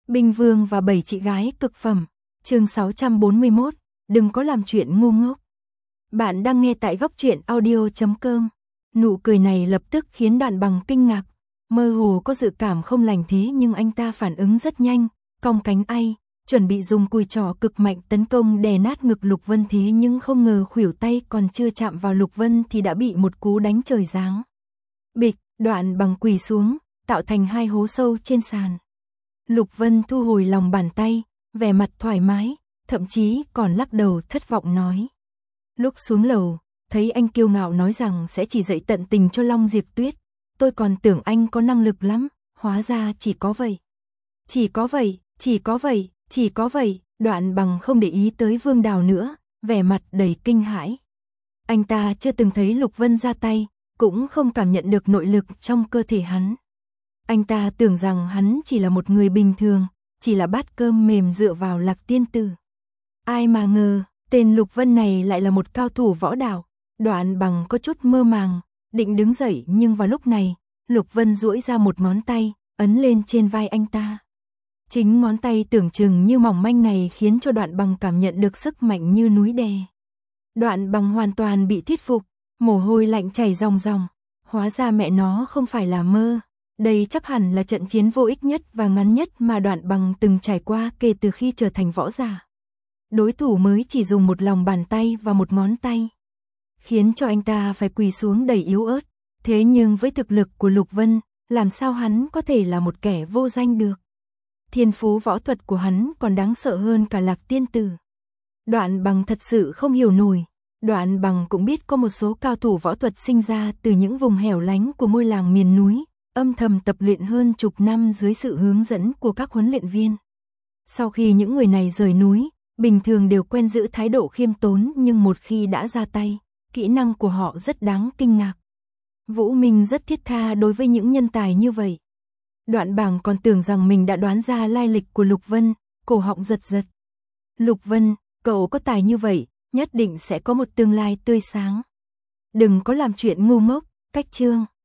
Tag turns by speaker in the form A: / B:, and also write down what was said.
A: Binh Vương và 7 chị gái cực phẩm, chương 641, đừng có làm chuyện ngu ngốc. Bạn đang nghe tại góc truyện audio.com. Nụ cười này lập tức khiến Đoạn Bằng kinh ngạc, mơ hồ có dự cảm không lành thế nhưng anh ta phản ứng rất nhanh, cong cánh ay, chuẩn bị dùng cùi trỏ cực mạnh tấn công đè nát ngực Lục Vân thế nhưng không ngờ khuỷu tay còn chưa chạm vào Lục Vân thì đã bị một cú đánh trời giáng. Bịch, Đoạn Bằng quỳ xuống, tạo thành 2 hố sâu trên sàn. Lục Vân thu hồi lòng bàn tay, vẻ mặt thoải mái, thậm chí còn lắc đầu thất vọng nói. Lúc xuống lầu, thấy anh kiêu ngạo nói rằng sẽ chỉ dạy tận tình cho Long Diệp Tuyết, tôi còn tưởng anh có năng lực lắm, hóa ra chỉ có vậy. Chỉ có vậy, Đoạn Bằng không để ý tới Vương Đào nữa, vẻ mặt đầy kinh hãi. Anh ta chưa từng thấy Lục Vân ra tay, cũng không cảm nhận được nội lực trong cơ thể hắn. Anh ta tưởng rằng hắn chỉ là một người bình thường, chỉ là bát cơm mềm dựa vào Lạc Tiên Tử. Ai mà ngờ, tên Lục Vân này lại là một cao thủ võ đạo. Đoạn Bằng có chút mơ màng, định đứng dậy nhưng vào lúc này, Lục Vân duỗi ra một ngón tay, ấn lên trên vai anh ta. Chính ngón tay tưởng chừng như mỏng manh này khiến cho Đoạn Bằng cảm nhận được sức mạnh như núi đè. Đoạn Bằng hoàn toàn bị thuyết phục, mồ hôi lạnh chảy ròng ròng, hóa ra mẹ nó không phải là mơ. Đây chắc hẳn là trận chiến vô ích nhất và ngắn nhất mà Đoạn Bằng từng trải qua kể từ khi trở thành võ giả. Đối thủ mới chỉ dùng một lòng bàn tay và một ngón tay, khiến cho anh ta phải quỳ xuống đầy yếu ớt. Thế nhưng với thực lực của Lục Vân, làm sao hắn có thể là một kẻ vô danh được? Thiên phú võ thuật của hắn còn đáng sợ hơn cả Lạc Tiên Tử. Đoạn Bằng thật sự không hiểu nổi. Đoạn Bằng cũng biết có một số cao thủ võ thuật sinh ra từ những vùng hẻo lánh của ngôi làng miền núi, âm thầm tập luyện hơn chục năm dưới sự hướng dẫn của các huấn luyện viên. Sau khi những người này rời núi, bình thường đều quen giữ thái độ khiêm tốn nhưng một khi đã ra tay, kỹ năng của họ rất đáng kinh ngạc. Vũ Minh rất thiết tha đối với những nhân tài như vậy. Đoạn Bằng còn tưởng rằng mình đã đoán ra lai lịch của Lục Vân, cổ họng giật giật. Lục Vân, cậu có tài như vậy, nhất định sẽ có một tương lai tươi sáng. Đừng có làm chuyện ngu ngốc, cách chương.